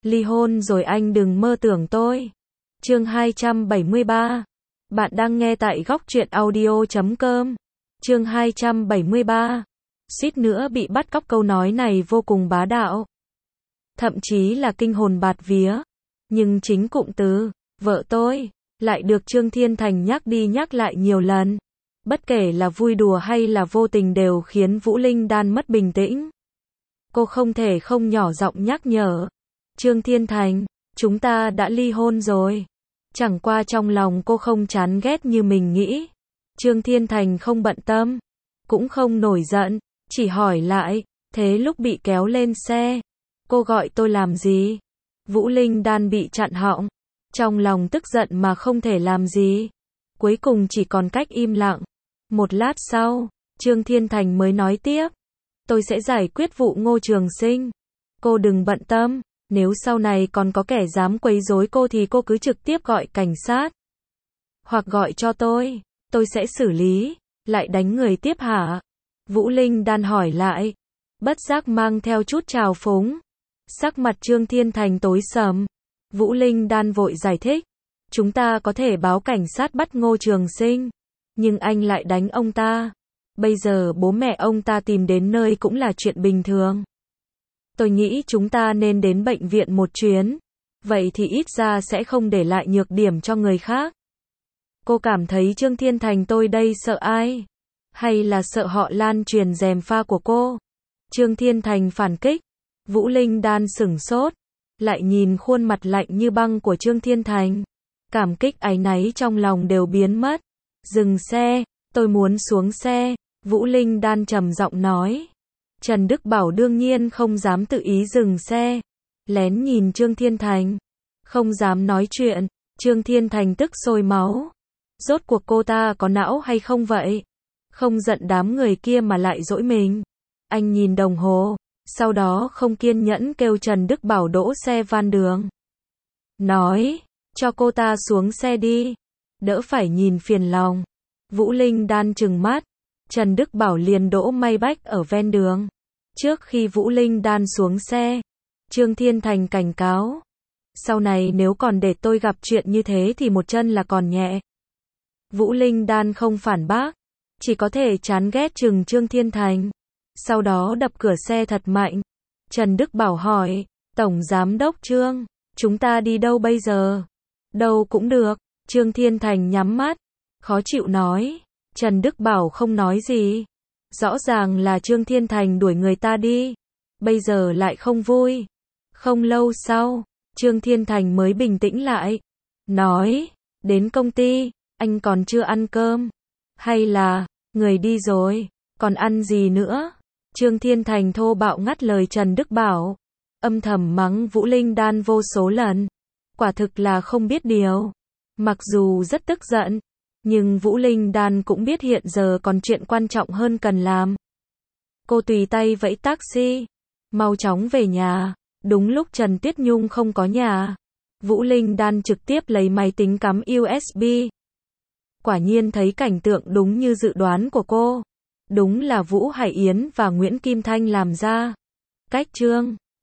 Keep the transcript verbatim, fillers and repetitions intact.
Ly hôn rồi anh đừng mơ tưởng tôi. Chương hai trăm bảy mươi ba. Bạn đang nghe tại góc truyện audio chấm com. Chương hai trăm bảy mươi ba. Suýt nữa bị bắt cóc, câu nói này vô cùng bá đạo. Thậm chí là kinh hồn bạt vía. Nhưng chính cụm từ, vợ tôi, lại được Trương Thiên Thành nhắc đi nhắc lại nhiều lần. Bất kể là vui đùa hay là vô tình đều khiến Vũ Linh Đan mất bình tĩnh. Cô không thể không nhỏ giọng nhắc nhở. Trương Thiên Thành, chúng ta đã ly hôn rồi. Chẳng qua trong lòng cô không chán ghét như mình nghĩ. Trương Thiên Thành không bận tâm, cũng không nổi giận, chỉ hỏi lại, thế lúc bị kéo lên xe, cô gọi tôi làm gì? Vũ Linh Đan bị chặn họng, trong lòng tức giận mà không thể làm gì. Cuối cùng chỉ còn cách im lặng. Một lát sau, Trương Thiên Thành mới nói tiếp. Tôi sẽ giải quyết vụ Ngô Trường Sinh. Cô đừng bận tâm, nếu sau này còn có kẻ dám quấy rối cô thì cô cứ trực tiếp gọi cảnh sát. Hoặc gọi cho tôi, tôi sẽ xử lý. Lại đánh người tiếp hả? Vũ Linh Đan hỏi lại, bất giác mang theo chút trào phúng. Sắc mặt Trương Thiên Thành tối sầm. Vũ Linh Đan vội giải thích, chúng ta có thể báo cảnh sát bắt Ngô Trường Sinh, nhưng anh lại đánh ông ta. Bây giờ bố mẹ ông ta tìm đến nơi cũng là chuyện bình thường. Tôi nghĩ chúng ta nên đến bệnh viện một chuyến, vậy thì ít ra sẽ không để lại nhược điểm cho người khác. Cô cảm thấy Trương Thiên Thành tôi đây sợ ai? Hay là sợ họ lan truyền gièm pha của cô? Trương Thiên Thành phản kích. Vũ Linh Đan sửng sốt, lại nhìn khuôn mặt lạnh như băng của Trương Thiên Thành. Cảm kích áy náy trong lòng đều biến mất. Dừng xe, tôi muốn xuống xe. Vũ Linh Đan trầm giọng nói. Trần Đức Bảo đương nhiên không dám tự ý dừng xe, lén nhìn Trương Thiên Thành, không dám nói chuyện. Trương Thiên Thành tức sôi máu. Rốt cuộc cô ta có não hay không vậy? Không giận đám người kia mà lại dỗi mình. Anh nhìn đồng hồ, sau đó không kiên nhẫn kêu Trần Đức Bảo đỗ xe van đường. Nói, cho cô ta xuống xe đi, đỡ phải nhìn phiền lòng. Vũ Linh Đan trừng mắt. Trần Đức Bảo liền đỗ Maybach ở ven đường. Trước khi Vũ Linh Đan xuống xe, Trương Thiên Thành cảnh cáo. Sau này nếu còn để tôi gặp chuyện như thế thì một chân là còn nhẹ. Vũ Linh Đan không phản bác, chỉ có thể chán ghét chừng Trương Thiên Thành. Sau đó đập cửa xe thật mạnh. Trần Đức Bảo hỏi, Tổng Giám đốc Trương, chúng ta đi đâu bây giờ? Đâu cũng được. Trương Thiên Thành nhắm mắt, khó chịu nói. Trần Đức Bảo không nói gì. Rõ ràng là Trương Thiên Thành đuổi người ta đi, bây giờ lại không vui. Không lâu sau, Trương Thiên Thành mới bình tĩnh lại. Nói, đến công ty, anh còn chưa ăn cơm. Hay là, người đi rồi, còn ăn gì nữa? Trương Thiên Thành thô bạo ngắt lời Trần Đức Bảo. Âm thầm mắng Vũ Linh Đan vô số lần. Quả thực là không biết điều. Mặc dù rất tức giận, nhưng Vũ Linh Đan cũng biết hiện giờ còn chuyện quan trọng hơn cần làm. Cô tùy tay vẫy taxi, mau chóng về nhà. Đúng lúc Trần Tiết Nhung không có nhà, Vũ Linh Đan trực tiếp lấy máy tính cắm u ét bê. Quả nhiên thấy cảnh tượng đúng như dự đoán của cô. Đúng là Vũ Hải Yến và Nguyễn Kim Thanh làm ra. Cách Trương